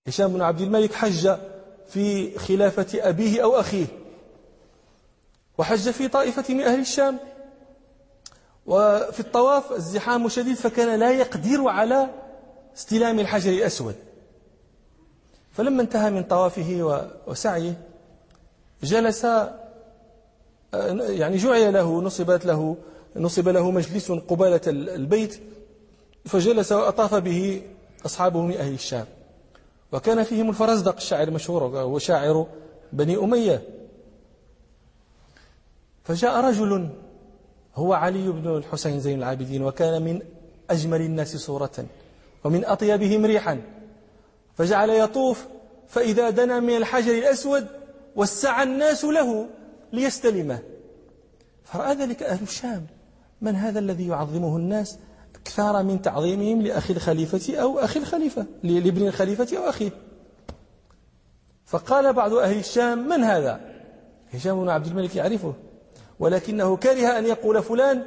هشام بن عبد الملك حج في خلافة أبيه أو أخيه، وحج في طائفة من أهل الشام، وفي الطواف الزحام شديد فكان لا يقدر على استلام الحجر الأسود. فلما انتهى من طوافه وسعيه جلس، يعني جعل له نصب له مجلس قبالة البيت، فجلس وأطاف به أصحابه من أهل الشام، وكان فيهم الفرزدق الشاعر المشهور وشاعر بني أمية. فجاء رجل هو علي بن الحسين زين العابدين، وكان من أجمل الناس صورة ومن أطيبهم ريحا، فجعل يطوف، فإذا دنا من الحجر الأسود وسع الناس له ليستلمه، فرأى ذلك أهل الشام، من هذا الذي يعظمه الناس أكثر من تعظيمهم لأخي الخليفة أو أخي الخليفة، لابن الخليفة أو أخيه. فقال بعض أهل الشام: من هذا؟ هشام بن عبد الملك يعرفه، ولكنه كره أن يقول فلان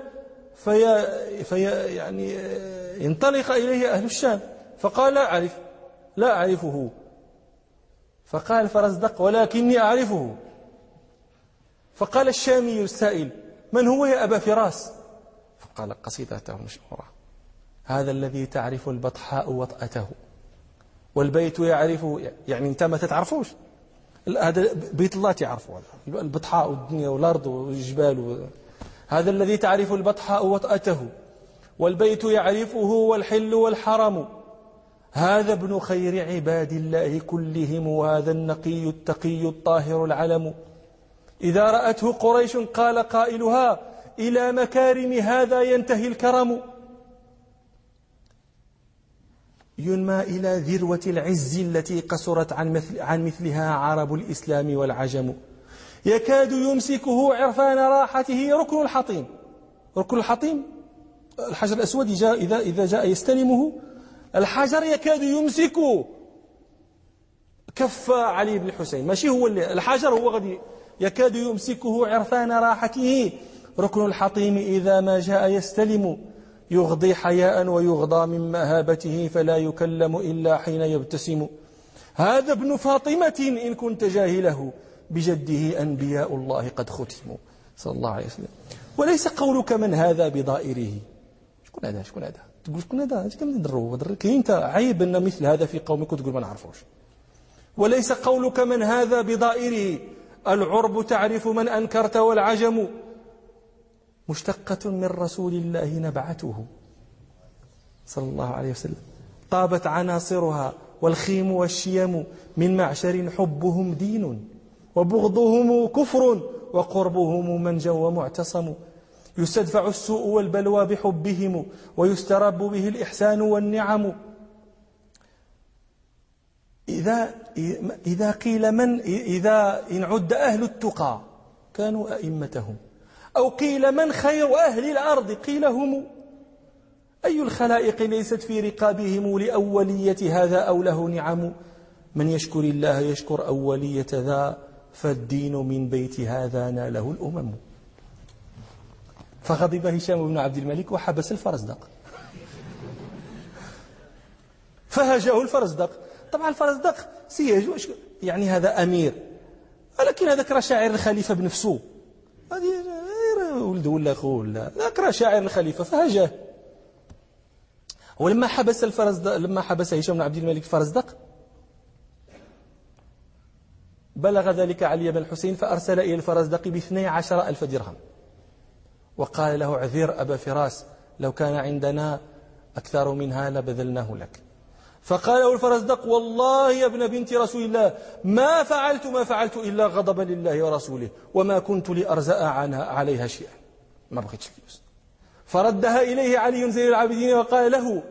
يعني ينطلق إليه أهل الشام، فقال: لا أعرفه. فقال الفرزدق: ولكني أعرفه. فقال الشامي السائل: من هو يا أبا فراس؟ فقال قصيدته مشهورة: هذا الذي تعرف البطحاء وطأته والبيت يعرفه. يعني أنت ما تتعرفوش، هذا بيت الله تعرفه، البطحاء والدنيا والأرض والجبال. هذا الذي تعرف البطحاء وطأته والبيت يعرفه والحل والحرم. هذا ابن خير عباد الله كلهم، وهذا النقي التقي الطاهر العلم. إذا رأته قريش قال قائلها: إلى مكارم هذا ينتهي الكرم. ينمى إلى ذروة العز التي قصرت عن مثلها عرب الإسلام والعجم. يكاد يمسكه عرفان راحته ركن الحطيم. ركن الحطيم الحجر الأسود إذا جاء يستلمه الحجر يكاد يمسك كف علي بن الحسين، ماشي هو الحجر، هو غادي يكاد يمسكه عرفان راحته ركن الحطيم. إذا ما جاء يستلم يغضي حياء ويغضى من مهابته، فلا يكلم إلا حين يبتسم. هذا ابن فاطمة إن كنت جاهله، بجده أنبياء الله قد ختموا، صلى الله عليه وسلم. وليس قولك من هذا بضائره. شكون هذا تقول شكون هذا؟ كم ندرو كاين انت عيب ان مثل هذا في قومك وتقول ما نعرفوش. وليس قولك من هذا بضائره. العرب تعرف من أنكرت والعجم. مشتقة من رسول الله نبعته صلى الله عليه وسلم. طابت عناصرها والخيم والشيم، من معشر حبهم دين وبغضهم كفر، وقربهم منجى ومعتصم. يستدفع السوء والبلوى بحبهم، ويسترب به الإحسان والنعم. إذا قيل إذا إن عد أهل التقى كانوا أئمتهم، أو قيل من خير أهل الأرض قيل هم. أي الخلائق ليست في رقابهم لأولية هذا أو له نعم. من يشكر الله يشكر أولية ذا، فالدين من بيت هذا ناله الأمم. فغضب هشام بن عبد الملك وحبس الفرزدق، فهجه الفرزدق. طبعا الفرزدق سيهجو، يعني هذا أمير، ولكن هذاك راه شاعر الخليفة بنفسه، هذه ولده ولا أخوه ولا ذاك راه شاعر الخليفة، فهجاه. ولما حبس الفرزدق، لما حبس هشام بن عبد الملك الفرزدق، بلغ ذلك علي بن الحسين، فأرسل إلى الفرزدق ب12,000 درهم، وقال له: اعذر أبا فراس، لو كان عندنا أكثر منها لبذلناه لك. فقال له الفرزدق: والله يا ابن بنت رسول الله ما فعلت إلا غضبا لله ورسوله، وما كنت لأرزأ عنها عليها شيئا، ما بغيتش فلوس. فردها إليه علي زين العابدين وقال له: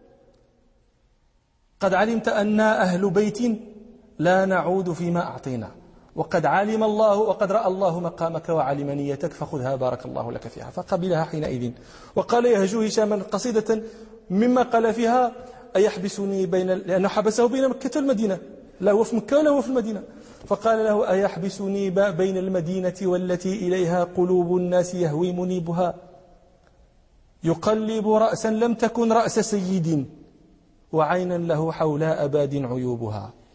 قد علمت أننا أهل بيت لا نعود فيما أعطينا، وقد علم الله وقد رأى الله مقامك وعلم نيتك، فخذها بارك الله لك فيها. فقبلها حينئذ. وقال يهجو هشام قصيدة مما قال فيها: أيحبسني لأنه حبسه بين مكة والمدينة، لا هو في مكة ولا هو في المدينة. فقال له: أيحبسني بين المدينة والتي إليها قلوب الناس يهوي منيبها، يقلب رأسا لم تكن رأس سيد، وعينا له حولاء باد عيوبها.